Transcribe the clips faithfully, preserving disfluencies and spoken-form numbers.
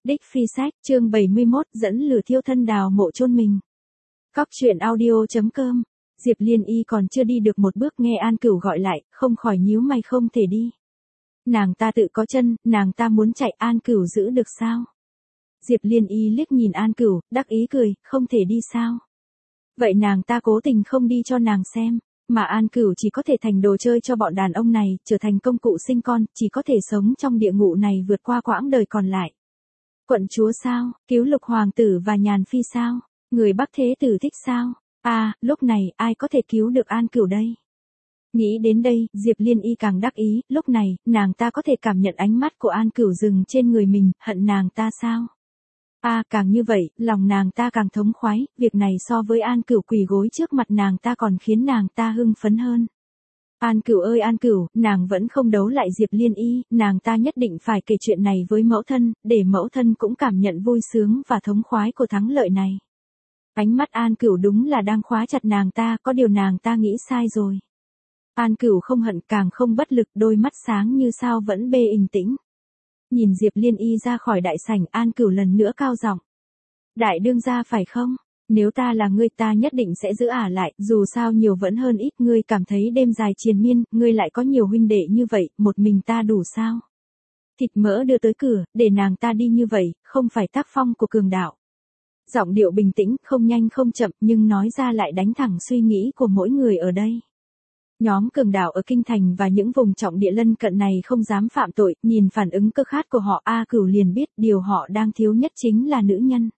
Đích Phi Sách, chương bảy mươi mốt, dẫn lửa thiêu thân đào mộ chôn mình. Cóc truyện audio chấm com. Diệp Liên Y còn chưa đi được một bước nghe An Cửu gọi lại, không khỏi nhíu mày không thể đi. Nàng ta tự có chân, nàng ta muốn chạy, An Cửu giữ được sao? Diệp Liên Y liếc nhìn An Cửu, đắc ý cười, không thể đi sao? Vậy nàng ta cố tình không đi cho nàng xem, mà An Cửu chỉ có thể thành đồ chơi cho bọn đàn ông này, trở thành công cụ sinh con, chỉ có thể sống trong địa ngục này vượt qua quãng đời còn lại. Quận chúa sao, cứu lục hoàng tử và nhàn phi sao, người Bắc thế tử thích sao, à, lúc này ai có thể cứu được An Cửu đây? Nghĩ đến đây, Diệp Liên Y càng đắc ý, lúc này, nàng ta có thể cảm nhận ánh mắt của An Cửu dừng trên người mình, hận nàng ta sao? À, càng như vậy, lòng nàng ta càng thống khoái, việc này so với An Cửu quỳ gối trước mặt nàng ta còn khiến nàng ta hưng phấn hơn. An Cửu ơi An Cửu, nàng vẫn không đấu lại Diệp Liên Y, nàng ta nhất định phải kể chuyện này với mẫu thân, để mẫu thân cũng cảm nhận vui sướng và thống khoái của thắng lợi này. Ánh mắt An Cửu đúng là đang khóa chặt nàng ta, có điều nàng ta nghĩ sai rồi. An Cửu không hận càng không bất lực, đôi mắt sáng như sao vẫn bê bình tĩnh. Nhìn Diệp Liên Y ra khỏi đại sảnh, An Cửu lần nữa cao giọng. Đại đương gia phải không? Nếu ta là ngươi ta nhất định sẽ giữ ả lại, dù sao nhiều vẫn hơn ít, ngươi cảm thấy đêm dài triền miên, ngươi lại có nhiều huynh đệ như vậy, một mình ta đủ sao? Thịt mỡ đưa tới cửa, để nàng ta đi như vậy, không phải tác phong của cường đạo. Giọng điệu bình tĩnh, không nhanh không chậm, nhưng nói ra lại đánh thẳng suy nghĩ của mỗi người ở đây. Nhóm cường đạo ở Kinh Thành và những vùng trọng địa lân cận này không dám phạm tội, nhìn phản ứng cơ khát của họ, A Cửu liền biết điều họ đang thiếu nhất chính là nữ nhân.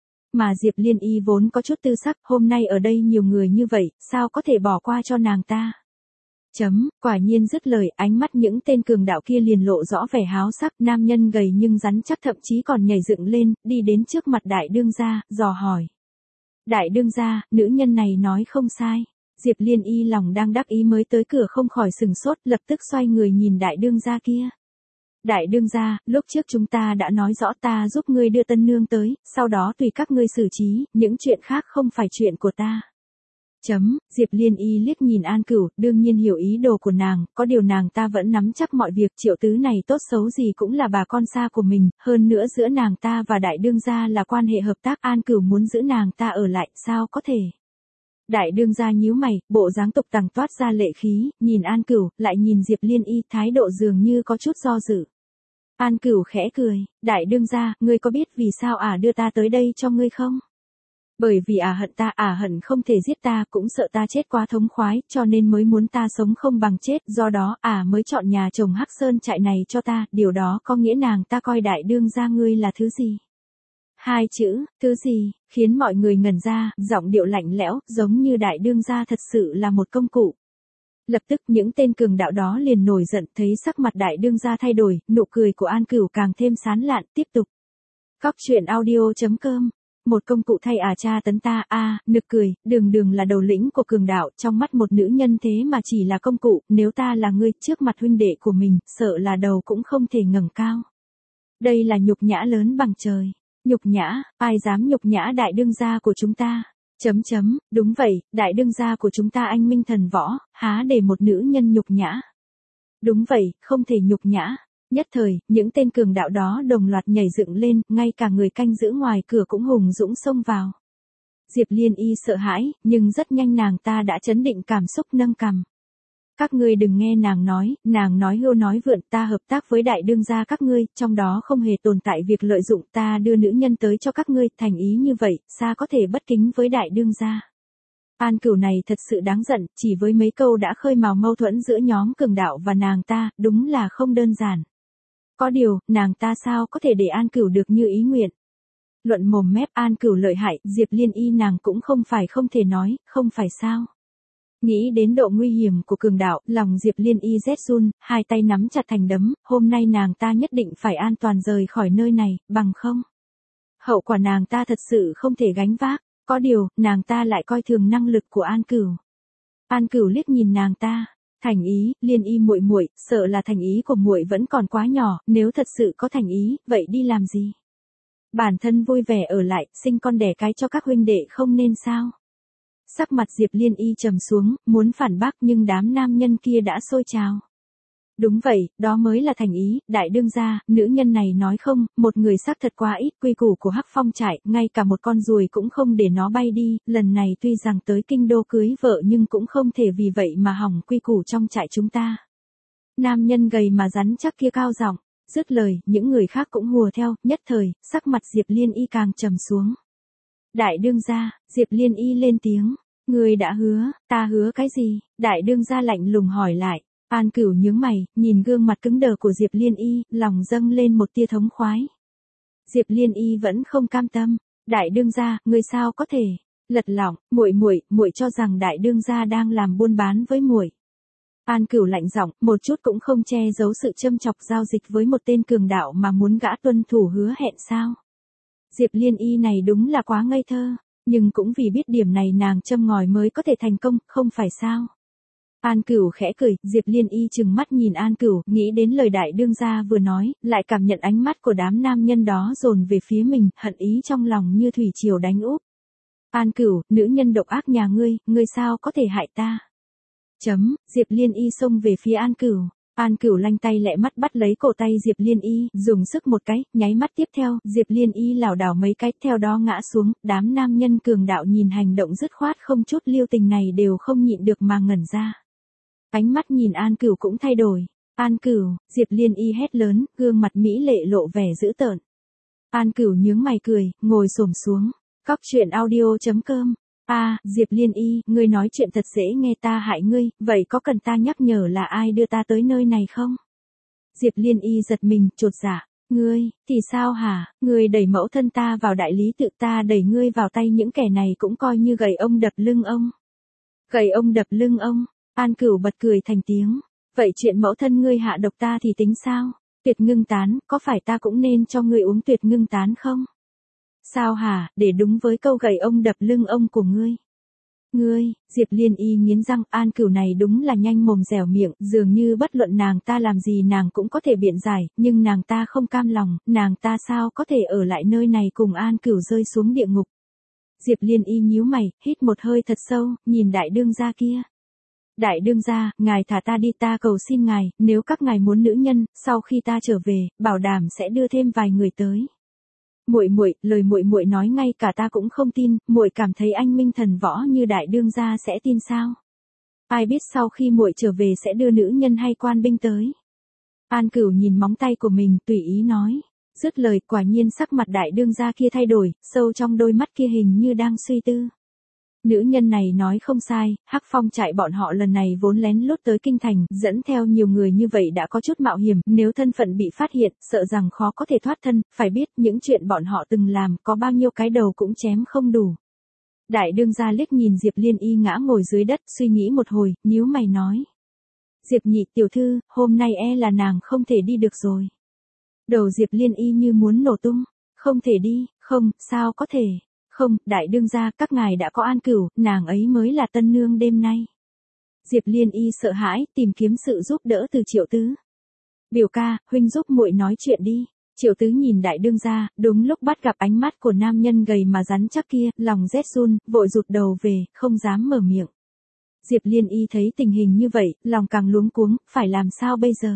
Mà Diệp Liên Y vốn có chút tư sắc, hôm nay ở đây nhiều người như vậy, sao có thể bỏ qua cho nàng ta? Chấm, quả nhiên dứt lời, ánh mắt những tên cường đạo kia liền lộ rõ vẻ háo sắc, nam nhân gầy nhưng rắn chắc thậm chí còn nhảy dựng lên, đi đến trước mặt đại đương gia, dò hỏi. Đại đương gia, nữ nhân này nói không sai. Diệp Liên Y lòng đang đắc ý mới tới cửa không khỏi sừng sốt, lập tức xoay người nhìn đại đương gia kia. Đại đương gia, lúc trước chúng ta đã nói rõ ta giúp ngươi đưa tân nương tới, sau đó tùy các ngươi xử trí, những chuyện khác không phải chuyện của ta. Chấm, Diệp Liên Y liếc nhìn An Cửu, đương nhiên hiểu ý đồ của nàng, có điều nàng ta vẫn nắm chắc mọi việc, Triệu tứ này tốt xấu gì cũng là bà con xa của mình, hơn nữa giữa nàng ta và đại đương gia là quan hệ hợp tác, An Cửu muốn giữ nàng ta ở lại, sao có thể? Đại đương gia nhíu mày, bộ dáng tục tằng toát ra lệ khí, nhìn An Cửu, lại nhìn Diệp Liên Y, thái độ dường như có chút do dự. An Cửu khẽ cười, đại đương gia, ngươi có biết vì sao ả đưa ta tới đây cho ngươi không? Bởi vì ả hận ta, ả hận không thể giết ta, cũng sợ ta chết quá thống khoái, cho nên mới muốn ta sống không bằng chết, do đó ả mới chọn nhà chồng Hắc Sơn trại này cho ta, điều đó có nghĩa nàng ta coi đại đương gia ngươi là thứ gì? Hai chữ, thứ gì, khiến mọi người ngẩn ra, giọng điệu lạnh lẽo, giống như đại đương gia thật sự là một công cụ. Lập tức những tên cường đạo đó liền nổi giận, thấy sắc mặt đại đương gia thay đổi, nụ cười của An Cửu càng thêm sán lạn, tiếp tục. Cóc truyện audio chấm com. Một công cụ thay à cha tấn ta, a à, nực cười, đường đường là đầu lĩnh của cường đạo, trong mắt một nữ nhân thế mà chỉ là công cụ, nếu ta là ngươi, trước mặt huynh đệ của mình, sợ là đầu cũng không thể ngẩng cao. Đây là nhục nhã lớn bằng trời. Nhục nhã, ai dám nhục nhã đại đương gia của chúng ta? Chấm chấm, đúng vậy, đại đương gia của chúng ta anh minh thần võ, há để một nữ nhân nhục nhã. Đúng vậy, không thể nhục nhã. Nhất thời, những tên cường đạo đó đồng loạt nhảy dựng lên, ngay cả người canh giữ ngoài cửa cũng hùng dũng xông vào. Diệp Liên Y sợ hãi, nhưng rất nhanh nàng ta đã trấn định cảm xúc, nâng cằm. Các ngươi đừng nghe nàng nói, nàng nói hưu nói vượn, ta hợp tác với đại đương gia các ngươi, trong đó không hề tồn tại việc lợi dụng, ta đưa nữ nhân tới cho các ngươi, thành ý như vậy, sao có thể bất kính với đại đương gia. An Cửu này thật sự đáng giận, chỉ với mấy câu đã khơi mào mâu thuẫn giữa nhóm cường đạo và nàng ta, đúng là không đơn giản. Có điều, nàng ta sao có thể để An Cửu được như ý nguyện. Luận mồm mép An Cửu lợi hại, Diệp Liên Y nàng cũng không phải không thể nói, không phải sao. Nghĩ đến độ nguy hiểm của cường đạo, lòng Diệp Liên Y rét run, hai tay nắm chặt thành đấm, hôm nay nàng ta nhất định phải an toàn rời khỏi nơi này, bằng không. Hậu quả nàng ta thật sự không thể gánh vác, có điều, nàng ta lại coi thường năng lực của An Cửu. An Cửu liếc nhìn nàng ta, thành ý, Liên Y muội muội, sợ là thành ý của muội vẫn còn quá nhỏ, nếu thật sự có thành ý, vậy đi làm gì? Bản thân vui vẻ ở lại, sinh con đẻ cái cho các huynh đệ không nên sao? Sắc mặt Diệp Liên Y trầm xuống, muốn phản bác nhưng đám nam nhân kia đã xôi trào. Đúng vậy, đó mới là thành ý, đại đương gia, nữ nhân này nói không, một người xác thật quá ít, quy củ của Hắc Phong trại, ngay cả một con ruồi cũng không để nó bay đi, lần này tuy rằng tới kinh đô cưới vợ nhưng cũng không thể vì vậy mà hỏng quy củ trong trại chúng ta. Nam nhân gầy mà rắn chắc kia cao giọng, dứt lời, những người khác cũng hùa theo, nhất thời, sắc mặt Diệp Liên Y càng trầm xuống. Đại đương gia, Diệp Liên Y lên tiếng, người đã hứa, ta hứa cái gì? Đại đương gia lạnh lùng hỏi lại. An Cửu nhướng mày, nhìn gương mặt cứng đờ của Diệp Liên Y, lòng dâng lên một tia thống khoái. Diệp Liên Y vẫn không cam tâm, đại đương gia, người sao có thể? Lật lỏng, muội muội, muội cho rằng đại đương gia đang làm buôn bán với muội. An Cửu lạnh giọng, một chút cũng không che giấu sự châm chọc giao dịch với một tên cường đạo mà muốn gã tuân thủ hứa hẹn sao? Diệp Liên Y này đúng là quá ngây thơ, nhưng cũng vì biết điểm này nàng châm ngòi mới có thể thành công, không phải sao? An Cửu khẽ cười, Diệp Liên Y trừng mắt nhìn An Cửu, nghĩ đến lời đại đương gia vừa nói, lại cảm nhận ánh mắt của đám nam nhân đó dồn về phía mình, hận ý trong lòng như thủy triều đánh úp. An Cửu, nữ nhân độc ác nhà ngươi, ngươi sao có thể hại ta? Chấm, Diệp Liên Y xông về phía An Cửu. An Cửu lanh tay lẹ mắt bắt lấy cổ tay Diệp Liên Y, dùng sức một cái, nháy mắt tiếp theo, Diệp Liên Y lảo đảo mấy cái, theo đó ngã xuống, đám nam nhân cường đạo nhìn hành động dứt khoát không chút lưu tình này đều không nhịn được mà ngẩn ra. Ánh mắt nhìn An Cửu cũng thay đổi. An Cửu, Diệp Liên Y hét lớn, gương mặt mỹ lệ lộ vẻ dữ tợn. An Cửu nhướng mày cười, ngồi xổm xuống. Cóc truyện audio chấm com. A, Diệp Liên Y, ngươi nói chuyện thật dễ nghe, ta hại ngươi, vậy có cần ta nhắc nhở là ai đưa ta tới nơi này không? Diệp Liên Y giật mình, chột dạ. Ngươi, thì sao hả? Ngươi đẩy mẫu thân ta vào đại lý tự, ta đẩy ngươi vào tay những kẻ này cũng coi như gầy ông đập lưng ông. Gầy ông đập lưng ông. An Cửu bật cười thành tiếng. Vậy chuyện mẫu thân ngươi hạ độc ta thì tính sao? Tuyệt ngưng tán, có phải ta cũng nên cho ngươi uống tuyệt ngưng tán không? Sao hả, để đúng với câu gầy ông đập lưng ông của ngươi. Ngươi, Diệp Liên Y nghiến răng, An Cửu này đúng là nhanh mồm dẻo miệng, dường như bất luận nàng ta làm gì nàng cũng có thể biện giải, nhưng nàng ta không cam lòng, nàng ta sao có thể ở lại nơi này cùng An Cửu rơi xuống địa ngục. Diệp Liên Y nhíu mày, hít một hơi thật sâu, nhìn đại đương gia kia. Đại đương gia, ngài thả ta đi, ta cầu xin ngài, nếu các ngài muốn nữ nhân, sau khi ta trở về, bảo đảm sẽ đưa thêm vài người tới. Muội muội, lời muội muội nói ngay cả ta cũng không tin, muội cảm thấy anh minh thần võ như đại đương gia sẽ tin sao? Ai biết sau khi muội trở về sẽ đưa nữ nhân hay quan binh tới? An Cửu nhìn móng tay của mình, tùy ý nói. Dứt lời, quả nhiên sắc mặt đại đương gia kia thay đổi, sâu trong đôi mắt kia hình như đang suy tư. Nữ nhân này nói không sai, Hắc Phong trại bọn họ lần này vốn lén lút tới kinh thành, dẫn theo nhiều người như vậy đã có chút mạo hiểm, nếu thân phận bị phát hiện, sợ rằng khó có thể thoát thân, phải biết những chuyện bọn họ từng làm, có bao nhiêu cái đầu cũng chém không đủ. Đại đương gia liếc nhìn Diệp Liên Y ngã ngồi dưới đất, suy nghĩ một hồi, nhíu mày nói. Diệp nhị tiểu thư, hôm nay e là nàng không thể đi được rồi. Đầu Diệp Liên Y như muốn nổ tung, không thể đi, không, sao có thể. Không, đại đương gia, các ngài đã có An Cửu, nàng ấy mới là tân nương đêm nay. Diệp Liên Y sợ hãi, tìm kiếm sự giúp đỡ từ Triệu Tứ. Biểu ca, huynh giúp muội nói chuyện đi. Triệu Tứ nhìn đại đương gia, đúng lúc bắt gặp ánh mắt của nam nhân gầy mà rắn chắc kia, lòng rét run, vội rụt đầu về, không dám mở miệng. Diệp Liên Y thấy tình hình như vậy, lòng càng luống cuống, phải làm sao bây giờ?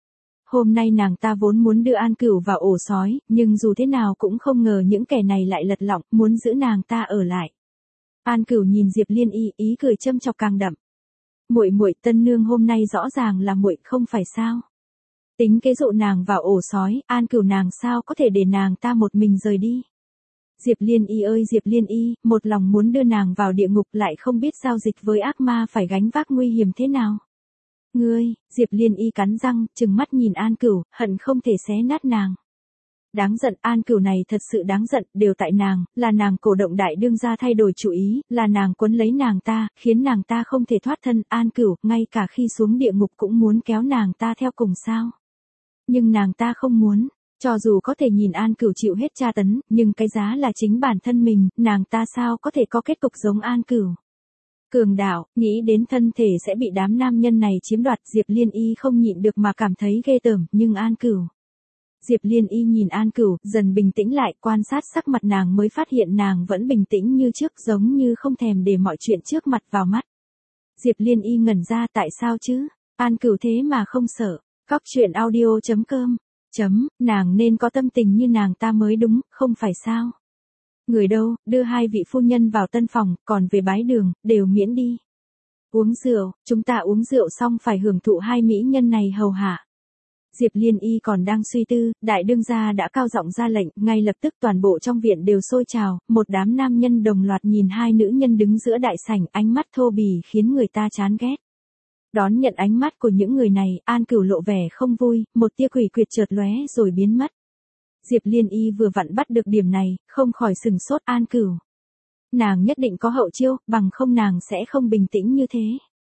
Hôm nay nàng ta vốn muốn đưa An Cửu vào ổ sói, nhưng dù thế nào cũng không ngờ những kẻ này lại lật lọng, muốn giữ nàng ta ở lại. An Cửu nhìn Diệp Liên Y, ý cười châm chọc càng đậm. Muội muội, tân nương hôm nay rõ ràng là muội, không phải sao? Tính kế dụ nàng vào ổ sói, An Cửu nàng sao có thể để nàng ta một mình rời đi? Diệp Liên Y ơi Diệp Liên Y, một lòng muốn đưa nàng vào địa ngục lại không biết giao dịch với ác ma phải gánh vác nguy hiểm thế nào. Ngươi, Diệp Liên Y cắn răng, trừng mắt nhìn An Cửu, hận không thể xé nát nàng. Đáng giận, An Cửu này thật sự đáng giận, đều tại nàng, là nàng cổ động đại đương gia thay đổi chủ ý, là nàng quấn lấy nàng ta, khiến nàng ta không thể thoát thân, An Cửu, ngay cả khi xuống địa ngục cũng muốn kéo nàng ta theo cùng sao. Nhưng nàng ta không muốn, cho dù có thể nhìn An Cửu chịu hết tra tấn, nhưng cái giá là chính bản thân mình, nàng ta sao có thể có kết cục giống An Cửu. Cường đạo, nghĩ đến thân thể sẽ bị đám nam nhân này chiếm đoạt, Diệp Liên Y không nhịn được mà cảm thấy ghê tởm, nhưng An Cửu. Diệp Liên Y nhìn An Cửu, dần bình tĩnh lại, quan sát sắc mặt nàng mới phát hiện nàng vẫn bình tĩnh như trước, giống như không thèm để mọi chuyện trước mặt vào mắt. Diệp Liên Y ngẩn ra, tại sao chứ? An Cửu thế mà không sợ. Cóc truyện audio chấm com. Chấm, nàng nên có tâm tình như nàng ta mới đúng, không phải sao? Người đâu, đưa hai vị phu nhân vào tân phòng, còn về bái đường, đều miễn đi. Uống rượu, chúng ta uống rượu xong phải hưởng thụ hai mỹ nhân này hầu hạ. Diệp Liên Y còn đang suy tư, đại đương gia đã cao giọng ra lệnh, ngay lập tức toàn bộ trong viện đều sôi trào, một đám nam nhân đồng loạt nhìn hai nữ nhân đứng giữa đại sảnh, ánh mắt thô bỉ khiến người ta chán ghét. Đón nhận ánh mắt của những người này, An Cửu lộ vẻ không vui, một tia quỷ quyệt chợt lóe rồi biến mất. Diệp Liên Y vừa vặn bắt được điểm này, không khỏi sừng sốt. An Cửu, nàng nhất định có hậu chiêu, bằng không nàng sẽ không bình tĩnh như thế.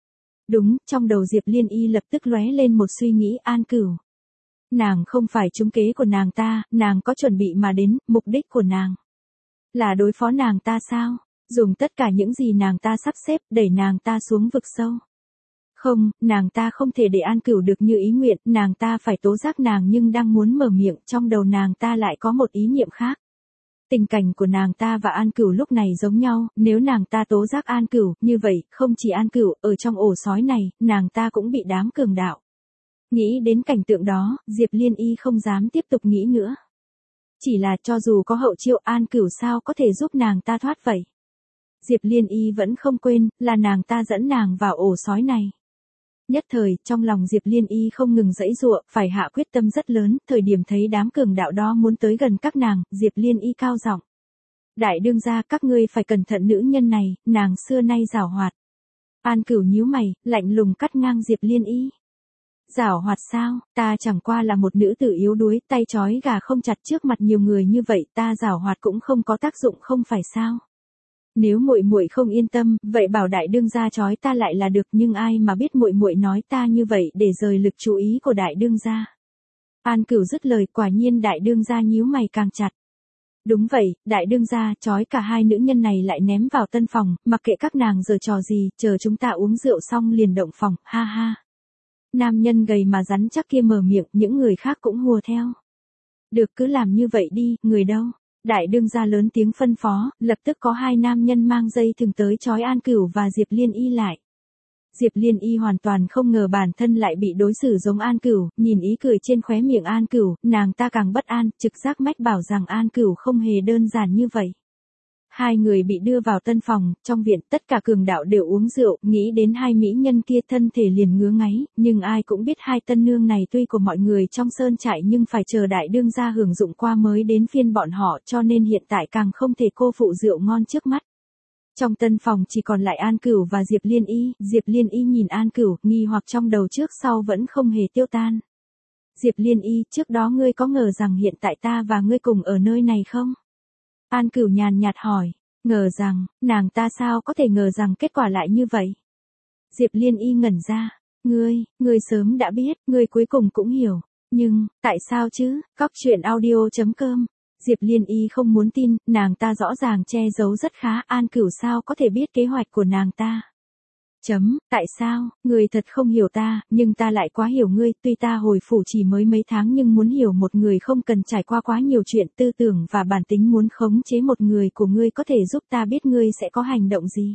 Đúng, trong đầu Diệp Liên Y lập tức lóe lên một suy nghĩ. An Cửu, nàng không phải trúng kế của nàng ta, nàng có chuẩn bị mà đến, mục đích của nàng là đối phó nàng ta sao? Dùng tất cả những gì nàng ta sắp xếp, đẩy nàng ta xuống vực sâu. Không, nàng ta không thể để An Cửu được như ý nguyện, nàng ta phải tố giác nàng, nhưng đang muốn mở miệng, trong đầu nàng ta lại có một ý niệm khác. Tình cảnh của nàng ta và An Cửu lúc này giống nhau, nếu nàng ta tố giác An Cửu, như vậy, không chỉ An Cửu, ở trong ổ sói này, nàng ta cũng bị đám cường đạo. Nghĩ đến cảnh tượng đó, Diệp Liên Y không dám tiếp tục nghĩ nữa. Chỉ là cho dù có hậu chiêu, An Cửu sao có thể giúp nàng ta thoát vậy? Diệp Liên Y vẫn không quên, là nàng ta dẫn nàng vào ổ sói này. Nhất thời, trong lòng Diệp Liên Y không ngừng giãy giụa, phải hạ quyết tâm rất lớn, thời điểm thấy đám cường đạo đó muốn tới gần các nàng, Diệp Liên Y cao giọng: đại đương gia, các ngươi phải cẩn thận nữ nhân này, nàng xưa nay giảo hoạt. An Cửu nhíu mày, lạnh lùng cắt ngang Diệp Liên Y. Giảo hoạt sao, ta chẳng qua là một nữ tử yếu đuối, tay trói gà không chặt trước mặt nhiều người như vậy, ta giảo hoạt cũng không có tác dụng, không phải sao? Nếu muội muội không yên tâm, vậy bảo đại đương gia trói ta lại là được, nhưng ai mà biết muội muội nói ta như vậy để rời lực chú ý của đại đương gia. An Cửu dứt lời, quả nhiên đại đương gia nhíu mày càng chặt. Đúng vậy, đại đương gia, trói cả hai nữ nhân này lại ném vào tân phòng, mặc kệ các nàng giở trò gì, chờ chúng ta uống rượu xong liền động phòng, ha ha. Nam nhân gầy mà rắn chắc kia mở miệng, những người khác cũng hùa theo. Được, cứ làm như vậy đi, người đâu? Đại đương gia lớn tiếng phân phó, lập tức có hai nam nhân mang dây thừng tới trói An Cửu và Diệp Liên Y lại. Diệp Liên Y hoàn toàn không ngờ bản thân lại bị đối xử giống An Cửu, nhìn ý cười trên khóe miệng An Cửu, nàng ta càng bất an, trực giác mách bảo rằng An Cửu không hề đơn giản như vậy. Hai người bị đưa vào tân phòng, trong viện tất cả cường đạo đều uống rượu, nghĩ đến hai mỹ nhân kia thân thể liền ngứa ngáy, nhưng ai cũng biết hai tân nương này tuy của mọi người trong sơn trại nhưng phải chờ đại đương gia hưởng dụng qua mới đến phiên bọn họ, cho nên hiện tại càng không thể cô phụ rượu ngon trước mắt. Trong tân phòng chỉ còn lại An Cửu và Diệp Liên Y, Diệp Liên Y nhìn An Cửu, nghi hoặc trong đầu trước sau vẫn không hề tiêu tan. Diệp Liên Y, trước đó ngươi có ngờ rằng hiện tại ta và ngươi cùng ở nơi này không? An Cửu nhàn nhạt hỏi, ngờ rằng, nàng ta sao có thể ngờ rằng kết quả lại như vậy? Diệp Liên Y ngẩn ra, ngươi, ngươi sớm đã biết, ngươi cuối cùng cũng hiểu, nhưng, tại sao chứ? Cóc truyện audio chấm com. Diệp Liên Y không muốn tin, nàng ta rõ ràng che giấu rất khá, An Cửu sao có thể biết kế hoạch của nàng ta? Chấm, tại sao, ngươi thật không hiểu ta, nhưng ta lại quá hiểu ngươi, tuy ta hồi phủ chỉ mới mấy tháng nhưng muốn hiểu một người không cần trải qua quá nhiều chuyện, tư tưởng và bản tính muốn khống chế một người của ngươi có thể giúp ta biết ngươi sẽ có hành động gì.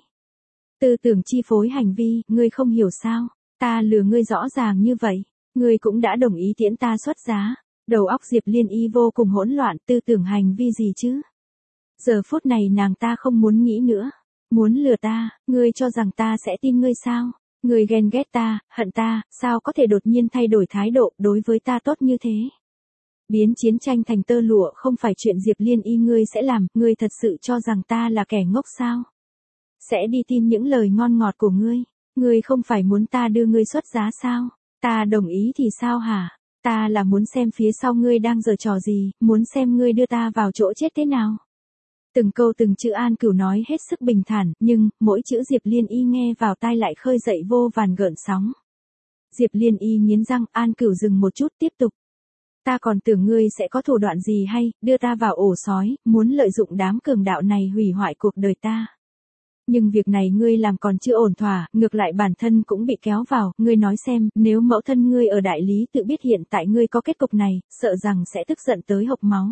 Tư tưởng chi phối hành vi, ngươi không hiểu sao, ta lừa ngươi rõ ràng như vậy, ngươi cũng đã đồng ý tiễn ta xuất giá. Đầu óc Diệp Liên Y vô cùng hỗn loạn, tư tưởng hành vi gì chứ? Giờ phút này nàng ta không muốn nghĩ nữa. Muốn lừa ta, ngươi cho rằng ta sẽ tin ngươi sao? Ngươi ghen ghét ta, hận ta, sao có thể đột nhiên thay đổi thái độ đối với ta tốt như thế? Biến chiến tranh thành tơ lụa không phải chuyện Diệp Liên Y ngươi sẽ làm, ngươi thật sự cho rằng ta là kẻ ngốc sao? Sẽ đi tin những lời ngon ngọt của ngươi? Ngươi không phải muốn ta đưa ngươi xuất giá sao? Ta đồng ý thì sao hả? Ta là muốn xem phía sau ngươi đang giở trò gì, muốn xem ngươi đưa ta vào chỗ chết thế nào. Từng câu từng chữ An Cửu nói hết sức bình thản, nhưng, mỗi chữ Diệp Liên Y nghe vào tai lại khơi dậy vô vàn gợn sóng. Diệp Liên Y nghiến răng, An Cửu dừng một chút tiếp tục. Ta còn tưởng ngươi sẽ có thủ đoạn gì hay, đưa ta vào ổ sói, muốn lợi dụng đám cường đạo này hủy hoại cuộc đời ta. Nhưng việc này ngươi làm còn chưa ổn thỏa, ngược lại bản thân cũng bị kéo vào, ngươi nói xem, nếu mẫu thân ngươi ở đại lý tự biết hiện tại ngươi có kết cục này, sợ rằng sẽ tức giận tới hộc máu.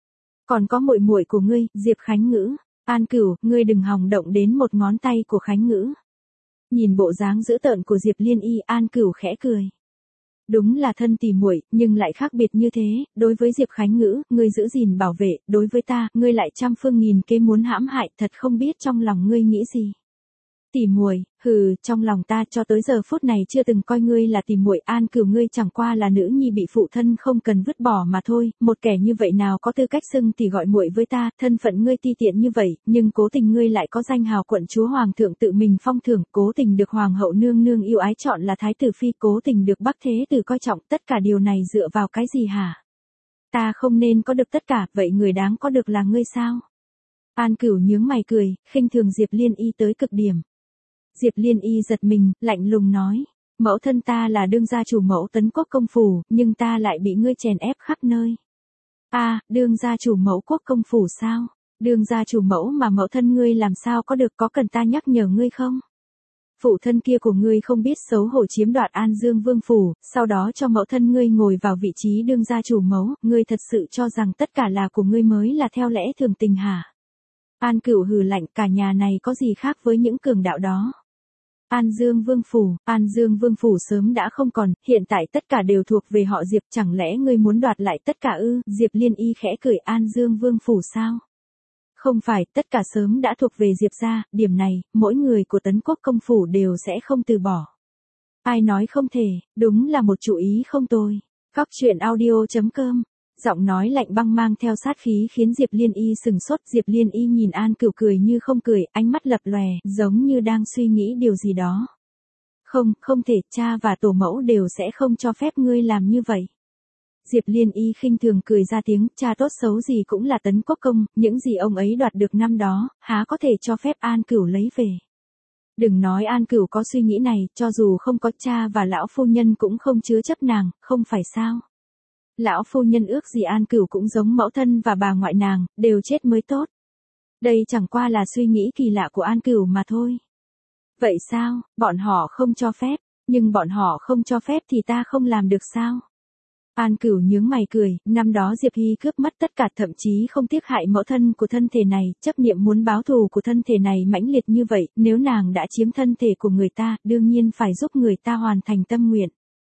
Còn có muội muội của ngươi, Diệp Khánh Ngữ, An Cửu, ngươi đừng hòng động đến một ngón tay của Khánh Ngữ. Nhìn bộ dáng dữ tợn của Diệp Liên Y, An Cửu khẽ cười. Đúng là thân tỉ muội, nhưng lại khác biệt như thế, đối với Diệp Khánh Ngữ, ngươi giữ gìn bảo vệ, đối với ta, ngươi lại trăm phương nghìn kế muốn hãm hại, thật không biết trong lòng ngươi nghĩ gì. Tỉ muội, hừ, trong lòng ta cho tới giờ phút này chưa từng coi ngươi là tỉ muội, An Cửu ngươi chẳng qua là nữ nhi bị phụ thân không cần vứt bỏ mà thôi, một kẻ như vậy nào có tư cách xưng tỉ gọi muội với ta, thân phận ngươi ti tiện như vậy, nhưng cố tình ngươi lại có danh hào quận chúa hoàng thượng tự mình phong thưởng, cố tình được hoàng hậu nương nương yêu ái chọn là thái tử phi, cố tình được Bắc Thế Tử coi trọng, tất cả điều này dựa vào cái gì hả? Ta không nên có được tất cả, vậy người đáng có được là ngươi sao? An Cửu nhướng mày cười, khinh thường Diệp Liên Y tới cực điểm. Diệp Liên Y giật mình, lạnh lùng nói, mẫu thân ta là đương gia chủ mẫu Tấn Quốc công phủ, nhưng ta lại bị ngươi chèn ép khắp nơi. A, à, đương gia chủ mẫu Quốc công phủ sao? Đương gia chủ mẫu mà mẫu thân ngươi làm sao có được, có cần ta nhắc nhở ngươi không? Phụ thân kia của ngươi không biết xấu hổ chiếm đoạt An Dương Vương phủ, sau đó cho mẫu thân ngươi ngồi vào vị trí đương gia chủ mẫu, ngươi thật sự cho rằng tất cả là của ngươi mới là theo lẽ thường tình hả? An Cửu hừ lạnh, cả nhà này có gì khác với những cường đạo đó? An Dương Vương phủ, An Dương Vương phủ sớm đã không còn, hiện tại tất cả đều thuộc về họ Diệp, chẳng lẽ ngươi muốn đoạt lại tất cả ư? Diệp Liên Y khẽ cười, An Dương Vương phủ sao? Không phải, tất cả sớm đã thuộc về Diệp gia, điểm này, mỗi người của Tấn Quốc công phủ đều sẽ không từ bỏ. Ai nói không thể, đúng là một chủ ý không tồi. Góc truyện audio chấm com. Giọng nói lạnh băng mang theo sát khí khiến Diệp Liên Y sừng sốt, Diệp Liên Y nhìn An Cửu cười như không cười, ánh mắt lập lòe, giống như đang suy nghĩ điều gì đó. Không, không thể, cha và tổ mẫu đều sẽ không cho phép ngươi làm như vậy. Diệp Liên Y khinh thường cười ra tiếng, cha tốt xấu gì cũng là Tấn Quốc công, những gì ông ấy đoạt được năm đó, há có thể cho phép An Cửu lấy về. Đừng nói An Cửu có suy nghĩ này, cho dù không có cha và lão phu nhân cũng không chứa chấp nàng, không phải sao? Lão phu nhân ước gì An Cửu cũng giống mẫu thân và bà ngoại nàng, đều chết mới tốt. Đây chẳng qua là suy nghĩ kỳ lạ của An Cửu mà thôi. Vậy sao, bọn họ không cho phép, nhưng bọn họ không cho phép thì ta không làm được sao? An Cửu nhướng mày cười, năm đó Diệp Hy cướp mất tất cả, thậm chí không tiếc hại mẫu thân của thân thể này, chấp niệm muốn báo thù của thân thể này mãnh liệt như vậy, nếu nàng đã chiếm thân thể của người ta, đương nhiên phải giúp người ta hoàn thành tâm nguyện.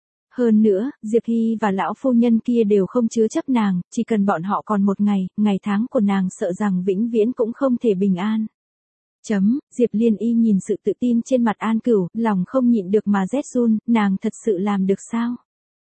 Hơn nữa, Diệp Hy và lão phu nhân kia đều không chứa chấp nàng, chỉ cần bọn họ còn một ngày, ngày tháng của nàng sợ rằng vĩnh viễn cũng không thể bình an. Chấm, Diệp Liên Y nhìn sự tự tin trên mặt An Cửu, lòng không nhịn được mà rét run, nàng thật sự làm được sao?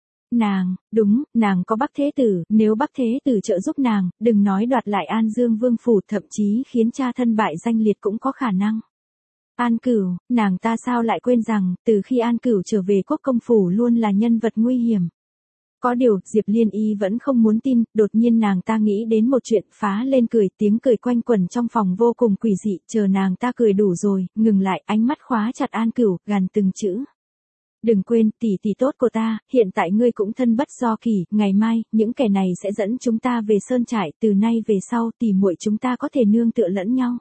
Nàng, đúng, nàng có Bắc Thế Tử, nếu Bắc Thế Tử trợ giúp nàng, đừng nói đoạt lại An Dương Vương phủ, thậm chí khiến cha thân bại danh liệt cũng có khả năng. An Cửu, nàng ta sao lại quên rằng, từ khi An Cửu trở về Quốc công phủ luôn là nhân vật nguy hiểm. Có điều, Diệp Liên Y vẫn không muốn tin, đột nhiên nàng ta nghĩ đến một chuyện, phá lên cười, tiếng cười quanh quẩn trong phòng vô cùng quỷ dị, chờ nàng ta cười đủ rồi, ngừng lại, ánh mắt khóa chặt An Cửu, gằn từng chữ. Đừng quên, tỷ tỷ tốt của ta, hiện tại ngươi cũng thân bất do kỳ, ngày mai, những kẻ này sẽ dẫn chúng ta về sơn trại, từ nay về sau, tỷ muội chúng ta có thể nương tựa lẫn nhau.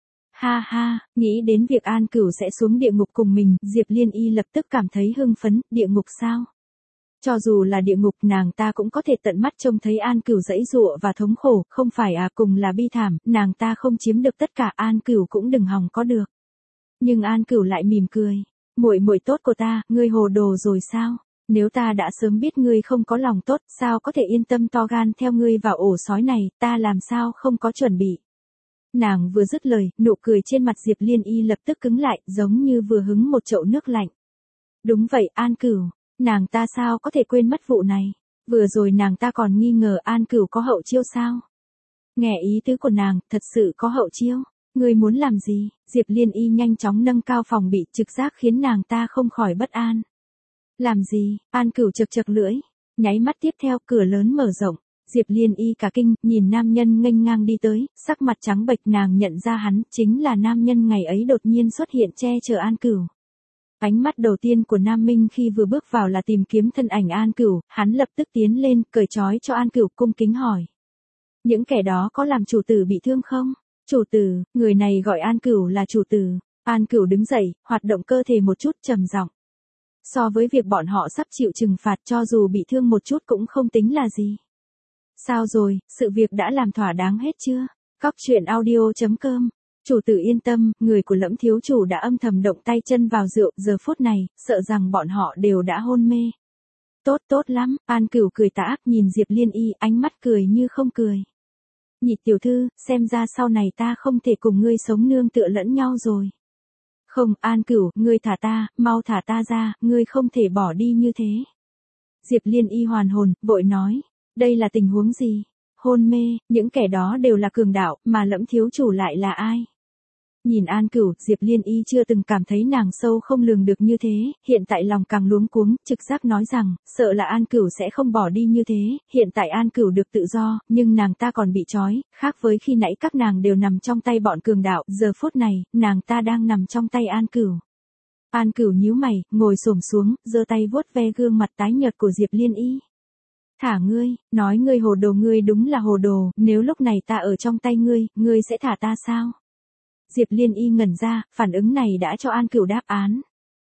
Ha ha, nghĩ đến việc An Cửu sẽ xuống địa ngục cùng mình, Diệp Liên Y lập tức cảm thấy hưng phấn, địa ngục sao? Cho dù là địa ngục nàng ta cũng có thể tận mắt trông thấy An Cửu giãy giụa và thống khổ, không phải à, cùng là bi thảm, nàng ta không chiếm được tất cả, An Cửu cũng đừng hòng có được. Nhưng An Cửu lại mỉm cười, muội muội tốt của ta, ngươi hồ đồ rồi sao? Nếu ta đã sớm biết ngươi không có lòng tốt, sao có thể yên tâm to gan theo ngươi vào ổ sói này, ta làm sao không có chuẩn bị. Nàng vừa dứt lời, nụ cười trên mặt Diệp Liên Y lập tức cứng lại, giống như vừa hứng một chậu nước lạnh. Đúng vậy, An Cửu, nàng ta sao có thể quên mất vụ này? Vừa rồi nàng ta còn nghi ngờ An Cửu có hậu chiêu sao? Nghe ý tứ của nàng, thật sự có hậu chiêu. Ngươi muốn làm gì? Diệp Liên Y nhanh chóng nâng cao phòng bị, trực giác khiến nàng ta không khỏi bất an. Làm gì? An Cửu chật chật lưỡi. Nháy mắt tiếp theo, cửa lớn mở rộng. Diệp Liên Y cả kinh, nhìn nam nhân nghênh ngang đi tới, sắc mặt trắng bệch, nàng nhận ra hắn, chính là nam nhân ngày ấy đột nhiên xuất hiện che chở An Cửu. Ánh mắt đầu tiên của Nam Minh khi vừa bước vào là tìm kiếm thân ảnh An Cửu, hắn lập tức tiến lên, cởi trói cho An Cửu, cung kính hỏi. Những kẻ đó có làm chủ tử bị thương không? Chủ tử, người này gọi An Cửu là chủ tử. An Cửu đứng dậy, hoạt động cơ thể một chút, trầm giọng. So với việc bọn họ sắp chịu trừng phạt, cho dù bị thương một chút cũng không tính là gì. Sao rồi, sự việc đã làm thỏa đáng hết chưa? Góc truyện audio chấm com. Chủ tử yên tâm, người của Lẫm thiếu chủ đã âm thầm động tay chân vào rượu, giờ phút này, sợ rằng bọn họ đều đã hôn mê. tốt tốt lắm, An Cửu cười tà ác nhìn Diệp Liên Y, ánh mắt cười như không cười. Nhị tiểu thư, xem ra sau này ta không thể cùng ngươi sống nương tựa lẫn nhau rồi. Không, An Cửu, ngươi thả ta, mau thả ta ra, ngươi không thể bỏ đi như thế. Diệp Liên Y hoàn hồn, vội nói, đây là tình huống gì? Hôn mê, những kẻ đó đều là cường đạo, mà Lẫm thiếu chủ lại là ai? Nhìn An Cửu, Diệp Liên Y chưa từng cảm thấy nàng sâu không lường được như thế, hiện tại lòng càng luống cuống, trực giác nói rằng, sợ là An Cửu sẽ không bỏ đi như thế, hiện tại An Cửu được tự do, nhưng nàng ta còn bị trói, khác với khi nãy các nàng đều nằm trong tay bọn cường đạo, giờ phút này, nàng ta đang nằm trong tay An Cửu. An Cửu nhíu mày, ngồi xổm xuống, giơ tay vuốt ve gương mặt tái nhợt của Diệp Liên Y. Thả ngươi, nói ngươi hồ đồ, ngươi đúng là hồ đồ, nếu lúc này ta ở trong tay ngươi, ngươi sẽ thả ta sao? Diệp Liên Y ngẩn ra, phản ứng này đã cho An Cửu đáp án.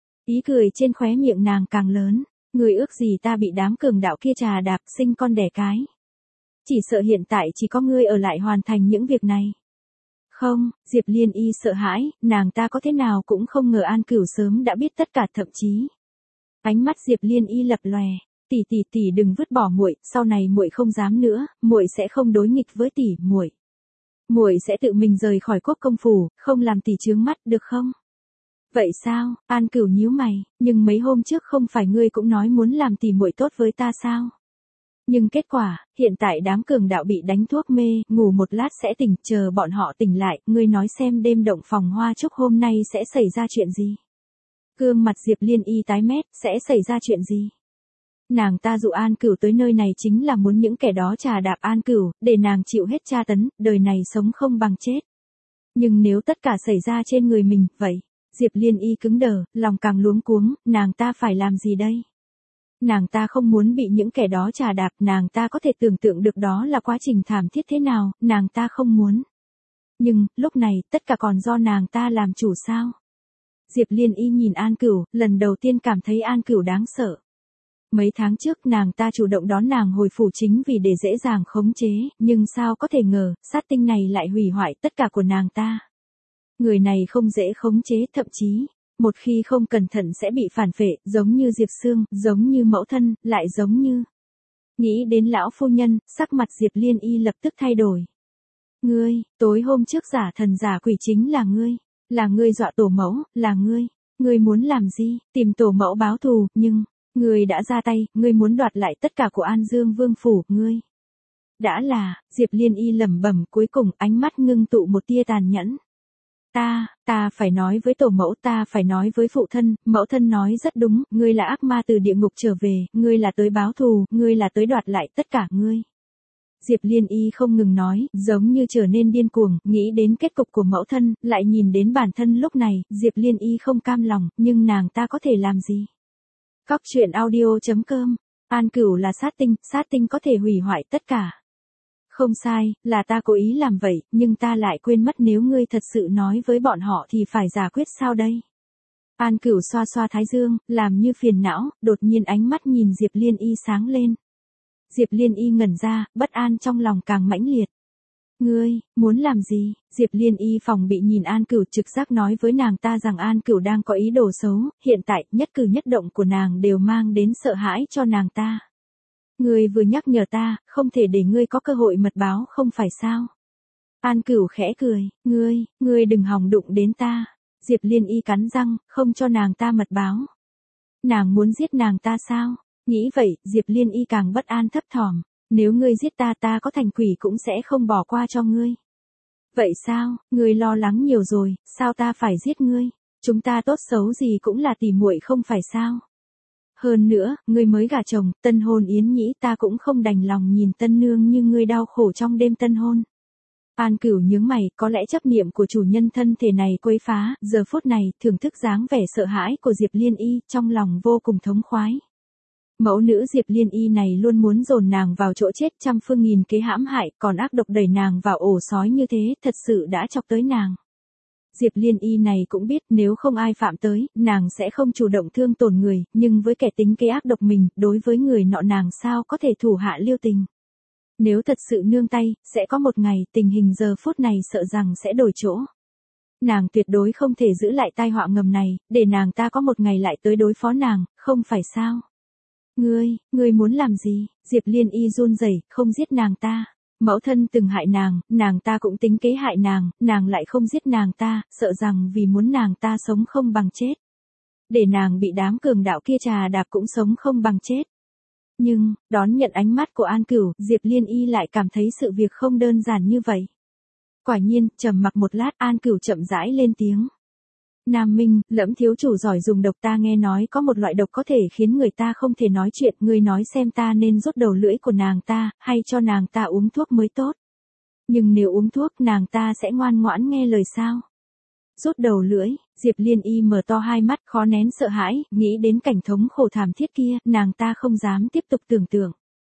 Ý cười trên khóe miệng nàng càng lớn, ngươi ước gì ta bị đám cường đạo kia trà đạp sinh con đẻ cái. Chỉ sợ hiện tại chỉ có ngươi ở lại hoàn thành những việc này. Không, Diệp Liên Y sợ hãi, nàng ta có thế nào cũng không ngờ An Cửu sớm đã biết tất cả, thậm chí. Ánh mắt Diệp Liên Y lập lòe, tỷ tỷ tỷ đừng vứt bỏ muội, sau này muội không dám nữa, muội sẽ không đối nghịch với tỷ muội. Muội sẽ tự mình rời khỏi quốc công phủ, không làm tỷ chướng mắt, được không? Vậy sao? An Cửu nhíu mày, nhưng mấy hôm trước không phải ngươi cũng nói muốn làm tỷ muội tốt với ta sao? Nhưng kết quả, hiện tại đám cường đạo bị đánh thuốc mê, ngủ một lát sẽ tỉnh, chờ bọn họ tỉnh lại, ngươi nói xem đêm động phòng hoa chúc hôm nay sẽ xảy ra chuyện gì? Gương mặt Diệp Liên Y tái mét, sẽ xảy ra chuyện gì? Nàng ta dụ An Cửu tới nơi này chính là muốn những kẻ đó trà đạp An Cửu, để nàng chịu hết tra tấn, đời này sống không bằng chết. Nhưng nếu tất cả xảy ra trên người mình, vậy, Diệp Liên Y cứng đờ, lòng càng luống cuống, nàng ta phải làm gì đây? Nàng ta không muốn bị những kẻ đó trà đạp, nàng ta có thể tưởng tượng được đó là quá trình thảm thiết thế nào, nàng ta không muốn. Nhưng, lúc này, tất cả còn do nàng ta làm chủ sao? Diệp Liên Y nhìn An Cửu, lần đầu tiên cảm thấy An Cửu đáng sợ. Mấy tháng trước nàng ta chủ động đón nàng hồi phủ chính vì để dễ dàng khống chế, nhưng sao có thể ngờ, sát tinh này lại hủy hoại tất cả của nàng ta. Người này không dễ khống chế, thậm chí, một khi không cẩn thận sẽ bị phản phệ, giống như Diệp Sương, giống như mẫu thân, lại giống như. Nghĩ đến lão phu nhân, sắc mặt Diệp Liên Y lập tức thay đổi. Ngươi, tối hôm trước giả thần giả quỷ chính là ngươi, là ngươi dọa tổ mẫu, là ngươi, ngươi muốn làm gì, tìm tổ mẫu báo thù, nhưng, ngươi đã ra tay, ngươi muốn đoạt lại tất cả của An Dương Vương phủ, ngươi. Đã là, Diệp Liên Y lẩm bẩm, cuối cùng ánh mắt ngưng tụ một tia tàn nhẫn. Ta, ta phải nói với tổ mẫu, ta phải nói với phụ thân, mẫu thân nói rất đúng, ngươi là ác ma từ địa ngục trở về, ngươi là tới báo thù, ngươi là tới đoạt lại tất cả ngươi. Diệp Liên Y không ngừng nói, giống như trở nên điên cuồng, nghĩ đến kết cục của mẫu thân, lại nhìn đến bản thân lúc này, Diệp Liên Y không cam lòng, nhưng nàng ta có thể làm gì? Cóc truyện audio chấm com, An Cửu là sát tinh, sát tinh có thể hủy hoại tất cả. Không sai, là ta cố ý làm vậy, nhưng ta lại quên mất nếu ngươi thật sự nói với bọn họ thì phải giải quyết sao đây? An Cửu xoa xoa thái dương, làm như phiền não, đột nhiên ánh mắt nhìn Diệp Liên Y sáng lên. Diệp Liên Y ngẩn ra, bất an trong lòng càng mãnh liệt. Ngươi, muốn làm gì? Diệp Liên Y phòng bị nhìn An Cửu, trực giác nói với nàng ta rằng An Cửu đang có ý đồ xấu, hiện tại, nhất cử nhất động của nàng đều mang đến sợ hãi cho nàng ta. Ngươi vừa nhắc nhở ta, không thể để ngươi có cơ hội mật báo, không phải sao? An Cửu khẽ cười, ngươi, ngươi đừng hòng đụng đến ta. Diệp Liên Y cắn răng, không cho nàng ta mật báo. Nàng muốn giết nàng ta sao? Nghĩ vậy, Diệp Liên Y càng bất an thấp thỏm. Nếu ngươi giết ta, ta có thành quỷ cũng sẽ không bỏ qua cho ngươi. Vậy sao, ngươi lo lắng nhiều rồi, sao ta phải giết ngươi? Chúng ta tốt xấu gì cũng là tỉ muội không phải sao? Hơn nữa, ngươi mới gả chồng, tân hôn yến nhĩ, ta cũng không đành lòng nhìn tân nương như ngươi đau khổ trong đêm tân hôn. An Cửu nhướng mày, có lẽ chấp niệm của chủ nhân thân thể này quấy phá, giờ phút này, thưởng thức dáng vẻ sợ hãi của Diệp Liên Y, trong lòng vô cùng thống khoái. Mẫu nữ Diệp Liên Y này luôn muốn dồn nàng vào chỗ chết, trăm phương nghìn kế hãm hại, còn ác độc đẩy nàng vào ổ sói như thế, thật sự đã chọc tới nàng. Diệp Liên Y này cũng biết nếu không ai phạm tới, nàng sẽ không chủ động thương tổn người, nhưng với kẻ tính kế ác độc mình, đối với người nọ nàng sao có thể thủ hạ lưu tình. Nếu thật sự nương tay, sẽ có một ngày, tình hình giờ phút này sợ rằng sẽ đổi chỗ. Nàng tuyệt đối không thể giữ lại tai họa ngầm này, để nàng ta có một ngày lại tới đối phó nàng, không phải sao? Ngươi, ngươi muốn làm gì? Diệp Liên Y run rẩy, không giết nàng ta. Mẫu thân từng hại nàng, nàng ta cũng tính kế hại nàng, nàng lại không giết nàng ta, sợ rằng vì muốn nàng ta sống không bằng chết. Để nàng bị đám cường đạo kia trà đạp cũng sống không bằng chết. Nhưng, đón nhận ánh mắt của An Cửu, Diệp Liên Y lại cảm thấy sự việc không đơn giản như vậy. Quả nhiên, trầm mặc một lát, An Cửu chậm rãi lên tiếng. Nam Minh, Lẫm thiếu chủ giỏi dùng độc, ta nghe nói có một loại độc có thể khiến người ta không thể nói chuyện, ngươi nói xem ta nên rút đầu lưỡi của nàng ta, hay cho nàng ta uống thuốc mới tốt. Nhưng nếu uống thuốc nàng ta sẽ ngoan ngoãn nghe lời sao? Rút đầu lưỡi, Diệp Liên Y mở to hai mắt khó nén sợ hãi, nghĩ đến cảnh thống khổ thảm thiết kia, nàng ta không dám tiếp tục tưởng tượng.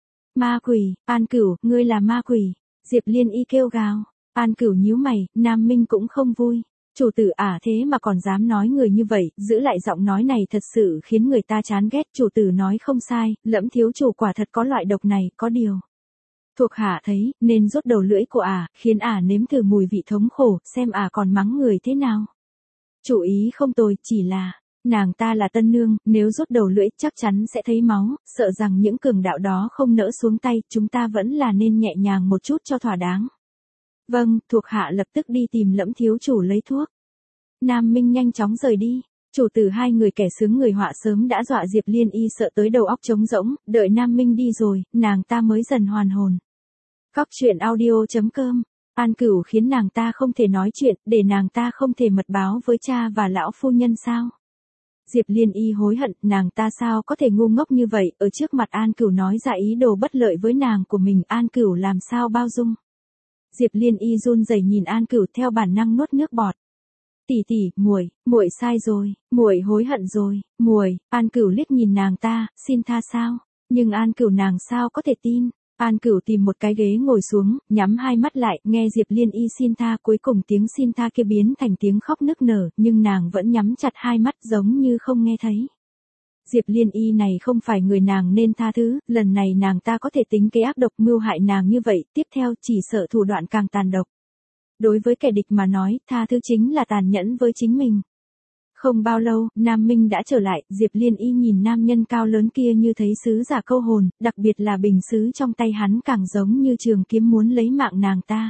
Ma quỷ, An Cửu, ngươi là ma quỷ. Diệp Liên Y kêu gào. An Cửu nhíu mày, Nam Minh cũng không vui. Chủ tử ả thế mà còn dám nói người như vậy, giữ lại giọng nói này thật sự khiến người ta chán ghét. Chủ tử nói không sai, Lẫm thiếu chủ quả thật có loại độc này, có điều. Thuộc hạ thấy, nên rút đầu lưỡi của ả, khiến ả nếm thử mùi vị thống khổ, xem ả còn mắng người thế nào. Chủ ý không tồi, chỉ là, nàng ta là tân nương, nếu rút đầu lưỡi chắc chắn sẽ thấy máu, sợ rằng những cường đạo đó không nỡ xuống tay, chúng ta vẫn là nên nhẹ nhàng một chút cho thỏa đáng. Vâng, thuộc hạ lập tức đi tìm Lẫm thiếu chủ lấy thuốc. Nam Minh nhanh chóng rời đi. Chủ tử hai người kẻ sướng người họa sớm đã dọa Diệp Liên Y sợ tới đầu óc trống rỗng, đợi Nam Minh đi rồi, nàng ta mới dần hoàn hồn. Cóc truyện audio chấm com. An Cửu khiến nàng ta không thể nói chuyện, để nàng ta không thể mật báo với cha và lão phu nhân sao? Diệp Liên Y hối hận, nàng ta sao có thể ngu ngốc như vậy, ở trước mặt An Cửu nói ra ý đồ bất lợi với nàng của mình, An Cửu làm sao bao dung? Diệp Liên Y run rẩy nhìn An Cửu theo bản năng nuốt nước bọt. Tỷ tỷ, muội, muội sai rồi, muội hối hận rồi, muội. An Cửu liếc nhìn nàng ta, xin tha sao? Nhưng An Cửu nàng sao có thể tin? An Cửu tìm một cái ghế ngồi xuống, nhắm hai mắt lại, nghe Diệp Liên Y xin tha, cuối cùng tiếng xin tha kia biến thành tiếng khóc nức nở, nhưng nàng vẫn nhắm chặt hai mắt giống như không nghe thấy. Diệp Liên Y này không phải người nàng nên tha thứ, lần này nàng ta có thể tính kế ác độc mưu hại nàng như vậy, tiếp theo chỉ sợ thủ đoạn càng tàn độc. Đối với kẻ địch mà nói, tha thứ chính là tàn nhẫn với chính mình. Không bao lâu, Nam Minh đã trở lại, Diệp Liên Y nhìn nam nhân cao lớn kia như thấy sứ giả câu hồn, đặc biệt là bình sứ trong tay hắn càng giống như trường kiếm muốn lấy mạng nàng ta.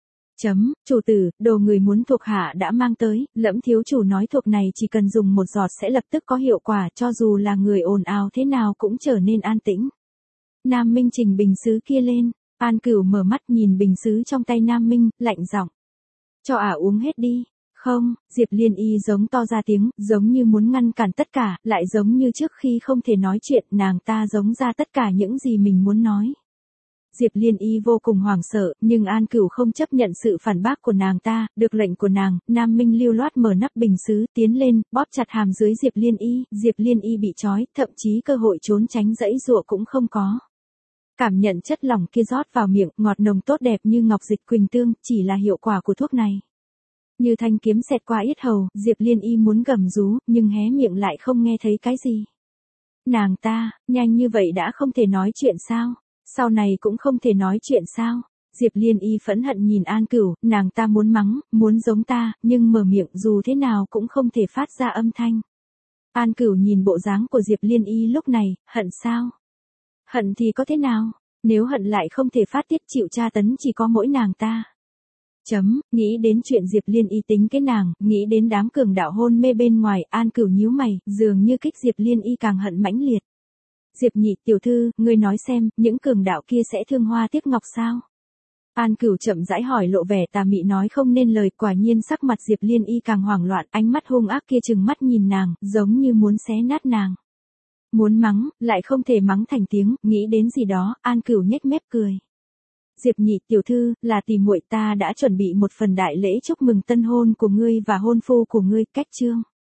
Chấm, chủ tử, đồ người muốn thuộc hạ đã mang tới, Lẫm thiếu chủ nói thuộc này chỉ cần dùng một giọt sẽ lập tức có hiệu quả, cho dù là người ồn ào thế nào cũng trở nên an tĩnh. Nam Minh trình bình sứ kia lên, An Cửu mở mắt nhìn bình sứ trong tay Nam Minh, lạnh giọng. Cho ả uống hết đi. Không, Diệp Liên Y giống to ra tiếng, giống như muốn ngăn cản tất cả, lại giống như trước khi không thể nói chuyện, nàng ta giống ra tất cả những gì mình muốn nói. Diệp Liên Y vô cùng hoảng sợ, nhưng An Cửu không chấp nhận sự phản bác của nàng ta, được lệnh của nàng, Nam Minh lưu loát mở nắp bình sứ, tiến lên, bóp chặt hàm dưới Diệp Liên Y, Diệp Liên Y bị trói, thậm chí cơ hội trốn tránh dãy dụa cũng không có. Cảm nhận chất lỏng kia rót vào miệng, ngọt nồng tốt đẹp như ngọc dịch quỳnh tương, chỉ là hiệu quả của thuốc này. Như thanh kiếm xẹt qua yết hầu, Diệp Liên Y muốn gầm rú, nhưng hé miệng lại không nghe thấy cái gì. Nàng ta, nhanh như vậy đã không thể nói chuyện sao? Sau này cũng không thể nói chuyện sao? Diệp Liên Y phẫn hận nhìn An Cửu, nàng ta muốn mắng, muốn giống ta, nhưng mở miệng dù thế nào cũng không thể phát ra âm thanh. An Cửu nhìn bộ dáng của Diệp Liên Y lúc này, hận sao? Hận thì có thế nào? Nếu hận lại không thể phát tiết chịu tra tấn chỉ có mỗi nàng ta. Chấm, nghĩ đến chuyện Diệp Liên Y tính cái nàng, nghĩ đến đám cường đạo hôn mê bên ngoài, An Cửu nhíu mày, dường như kích Diệp Liên Y càng hận mãnh liệt. Diệp nhị tiểu thư, ngươi nói xem, những cường đạo kia sẽ thương hoa tiếc ngọc sao? An Cửu chậm rãi hỏi lộ vẻ tà mị nói không nên lời, quả nhiên sắc mặt Diệp Liên Y càng hoảng loạn, ánh mắt hung ác kia trừng mắt nhìn nàng, giống như muốn xé nát nàng. Muốn mắng, lại không thể mắng thành tiếng, nghĩ đến gì đó, An Cửu nhếch mép cười. Diệp nhị tiểu thư, là tỷ muội ta đã chuẩn bị một phần đại lễ chúc mừng tân hôn của ngươi và hôn phu của ngươi, cách trương.